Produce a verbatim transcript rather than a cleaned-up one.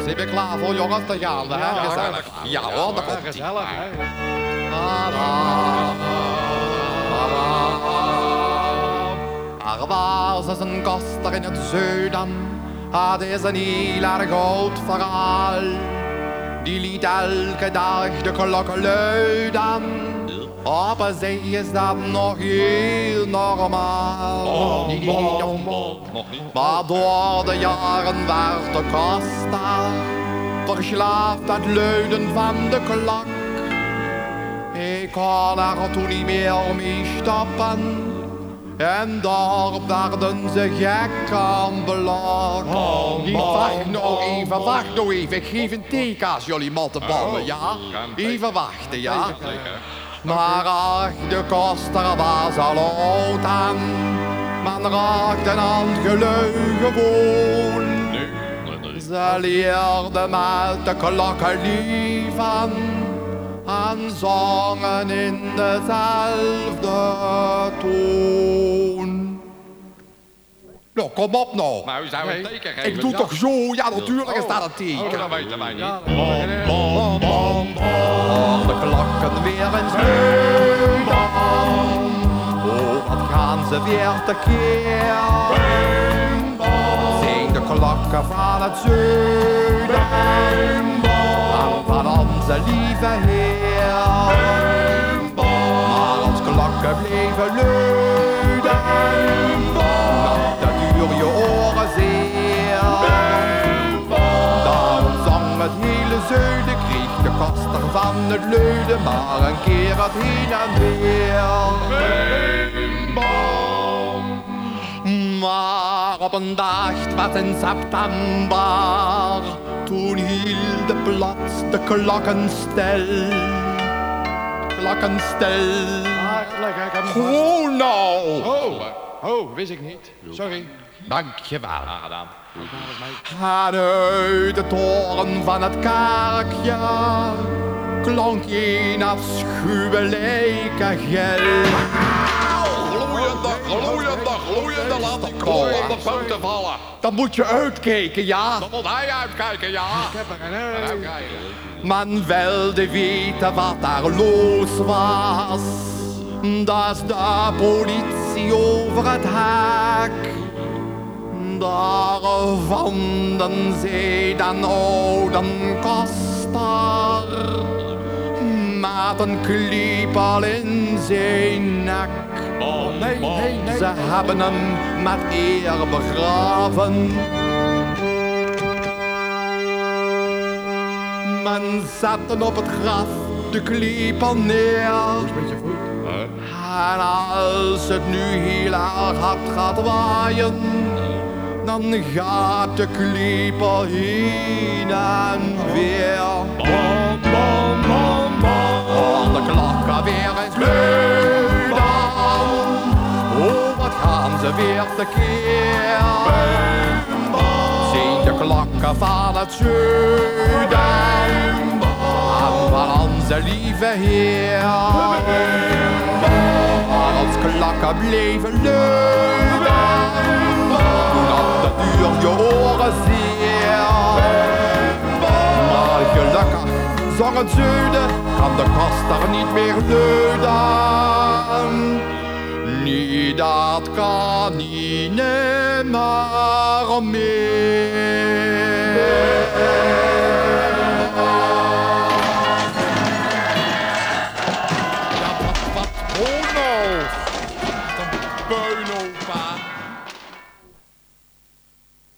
Zijn we klaar voor jongens? Dan gaan we, hè? Gezellig. Ja hoor, daar komt ie. Gezellig, hè? Er was eens een koster in het zuiden. Het is een heel erg oud verhaal. Die liet elke dag de klokken luiden. Op een zee is dat nog heel normaal. Oh, niet, niet, niet, nog, nog niet. Maar door de jaren werd de koster verslaafd aan het luiden van de klok. Ik kon er toen niet meer mee stoppen. En daar werden ze gek aan belokt. Oh, Niet wacht nou even, wacht nou even. Ik geef een teken als jullie mottenballen, Oh, ja? Even wachten, ja? Maar Maar ach, de koster was al oud aan. Men raakte aan het gelui gewoon. Ze leerden met de klokken lief aan. En zongen in dezelfde toon. Nou, kom op nou. Nou, zou een teken geven. Ik doe ja. toch zo? Ja, natuurlijk is dat een teken. Oh, dat weten wij niet. Bom, bom, bom, bom. De klokken weer eens luiden. Oh, wat gaan ze weer tekeer. Zijn de klokken van het zuiden. En van onze lieve Heer. Maar als klokken bleven luiden. Dat duur je oren zeer. Daarom zong het hele zuiden, kreeg de koster van het luiden maar een keer het heen en weer. Maar op een dag, het was in september, toen hielden plots de klokken stil. Klokken stil. Ah, lekker, ik heb hem vast. Oh nou! Oh, oh, wist ik niet. Sorry. Dankjewel. Gedaan. En uit de toren van het kerkje klonk een afschuwelijke gil. Gloeiende, gloeiende, gloeiende, laat die gloeiende punten vallen. Dan moet je uitkijken, ja. Dan moet hij uitkijken, ja. Ik heb er een Uitkijken. Men wilde weten wat daar los was. Dat is de politie over het hek. Daar vonden zij den oude koster met een klepel in zijn nek. Oh, Nee, nee, nee. Ze hebben hem met eer begraven. Men zette op het graf de klepel neer. Met je voet. En als het nu heel erg hard gaat waaien, dan gaat de klepel heen en weer. Bom, bom, bom, bom. Hoor de klokken weer eens luiden. Oh, wat gaan ze weer tekeer. Zijn de klokken van het zuiden. En van onze lieve Heer. Maar als klokken bleven luiden, toen op de duur je oren zeer. Maar gelukkig zong het zuiden, kan de koster niet meer luiden. Nee, dat kan niet meer meer. Ja, wat, wat, oh nou. Wat een puin, opa.